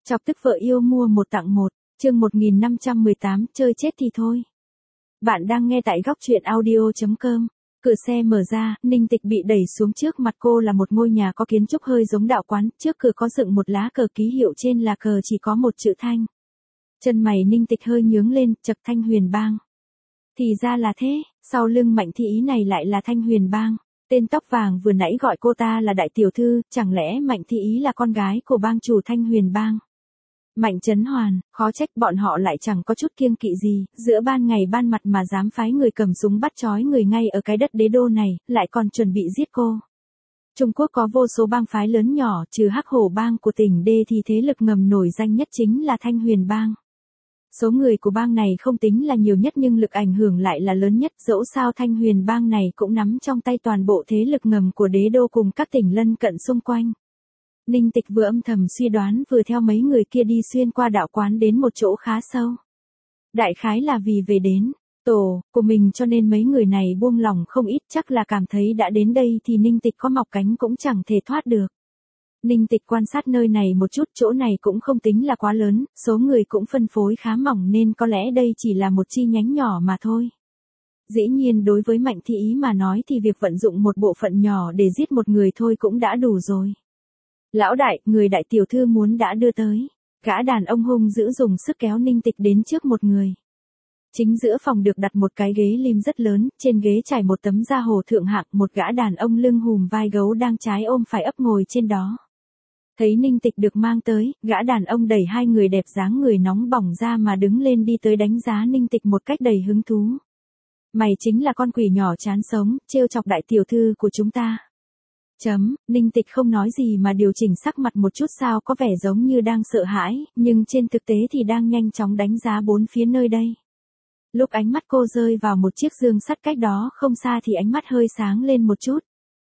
Chọc tức vợ yêu mua một tặng một, chương 1518, chơi chết thì thôi. Bạn đang nghe tại góc truyện audio.com. Cửa xe mở ra, Ninh Tịch bị đẩy xuống trước mặt cô là một ngôi nhà có kiến trúc hơi giống đạo quán, trước cửa có dựng một lá cờ ký hiệu trên là cờ chỉ có một chữ Thanh. Chân mày Ninh Tịch hơi nhướng lên, chật Thanh Huyền Bang. Thì ra là thế, sau lưng Mạnh Thị Ý này lại là Thanh Huyền Bang. Tên tóc vàng vừa nãy gọi cô ta là đại tiểu thư, chẳng lẽ Mạnh Thị Ý là con gái của bang chủ Thanh Huyền Bang? Mạnh Chấn Hoàn, khó trách bọn họ lại chẳng có chút kiêng kỵ gì, giữa ban ngày ban mặt mà dám phái người cầm súng bắt trói người ngay ở cái đất đế đô này, lại còn chuẩn bị giết cô. Trung Quốc có vô số bang phái lớn nhỏ, trừ Hắc Hổ Bang của tỉnh D thì thế lực ngầm nổi danh nhất chính là Thanh Huyền Bang. Số người của bang này không tính là nhiều nhất nhưng lực ảnh hưởng lại là lớn nhất, dẫu sao Thanh Huyền Bang này cũng nắm trong tay toàn bộ thế lực ngầm của đế đô cùng các tỉnh lân cận xung quanh. Ninh Tịch vừa âm thầm suy đoán vừa theo mấy người kia đi xuyên qua đạo quán đến một chỗ khá sâu. Đại khái là vì về đến tổ của mình cho nên mấy người này buông lỏng không ít, chắc là cảm thấy đã đến đây thì Ninh Tịch có mọc cánh cũng chẳng thể thoát được. Ninh Tịch quan sát nơi này một chút, chỗ này cũng không tính là quá lớn, số người cũng phân phối khá mỏng nên có lẽ đây chỉ là một chi nhánh nhỏ mà thôi. Dĩ nhiên đối với Mạnh Thị Ý mà nói thì việc vận dụng một bộ phận nhỏ để giết một người thôi cũng đã đủ rồi. Lão đại, người đại tiểu thư muốn đã đưa tới. Gã đàn ông hung dữ dùng sức kéo Ninh Tịch đến trước một người. Chính giữa phòng được đặt một cái ghế lim rất lớn, trên ghế trải một tấm da hồ thượng hạng, một gã đàn ông lưng hùm vai gấu đang trái ôm phải ấp ngồi trên đó. Thấy Ninh Tịch được mang tới, gã đàn ông đẩy hai người đẹp dáng người nóng bỏng ra mà đứng lên đi tới đánh giá Ninh Tịch một cách đầy hứng thú. Mày chính là con quỷ nhỏ chán sống, trêu chọc đại tiểu thư của chúng ta. Ninh Tịch không nói gì mà điều chỉnh sắc mặt một chút sao có vẻ giống như đang sợ hãi, nhưng trên thực tế thì đang nhanh chóng đánh giá bốn phía nơi đây. Lúc ánh mắt cô rơi vào một chiếc giường sắt cách đó không xa thì ánh mắt hơi sáng lên một chút.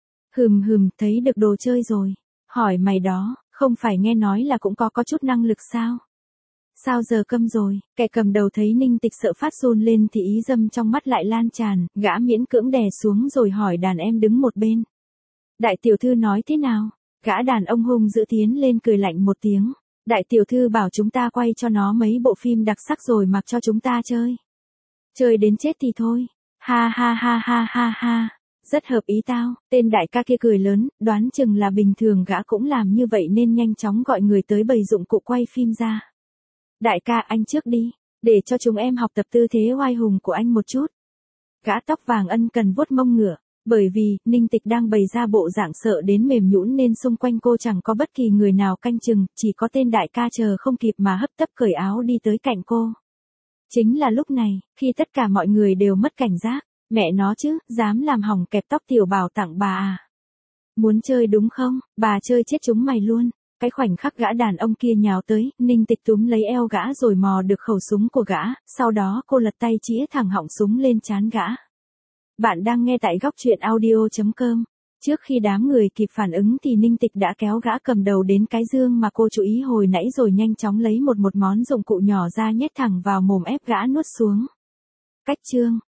Thấy được đồ chơi rồi. Hỏi mày đó, không phải nghe nói là cũng có chút năng lực sao? Sao giờ câm rồi? Kẻ cầm đầu thấy Ninh Tịch sợ phát run lên thì ý dâm trong mắt lại lan tràn, gã miễn cưỡng đè xuống rồi hỏi đàn em đứng một bên. Đại tiểu thư nói thế nào? Gã đàn ông hung dữ tiến lên cười lạnh một tiếng. Đại tiểu thư bảo chúng ta quay cho nó mấy bộ phim đặc sắc rồi mặc cho chúng ta chơi. Chơi đến chết thì thôi. Ha ha ha ha ha ha. Rất hợp ý tao. Tên đại ca kia cười lớn, đoán chừng là bình thường gã cũng làm như vậy nên nhanh chóng gọi người tới bày dụng cụ quay phim ra. Đại ca anh trước đi, để cho chúng em học tập tư thế oai hùng của anh một chút. Gã tóc vàng ân cần vuốt mông ngựa. Bởi vì, Ninh Tịch đang bày ra bộ dạng sợ đến mềm nhũn nên xung quanh cô chẳng có bất kỳ người nào canh chừng, chỉ có tên đại ca chờ không kịp mà hấp tấp cởi áo đi tới cạnh cô. Chính là lúc này, khi tất cả mọi người đều mất cảnh giác, mẹ nó chứ, dám làm hỏng kẹp tóc tiểu bảo tặng bà à. Muốn chơi đúng không, bà chơi chết chúng mày luôn. Cái khoảnh khắc gã đàn ông kia nhào tới, Ninh Tịch túm lấy eo gã rồi mò được khẩu súng của gã, sau đó cô lật tay chĩa thẳng họng súng lên trán gã. Bạn đang nghe tại góc truyện audio.com. Trước khi đám người kịp phản ứng thì Ninh Tịch đã kéo gã cầm đầu đến cái giường mà cô chú ý hồi nãy rồi nhanh chóng lấy một món dụng cụ nhỏ ra nhét thẳng vào mồm ép gã nuốt xuống. Cách chương,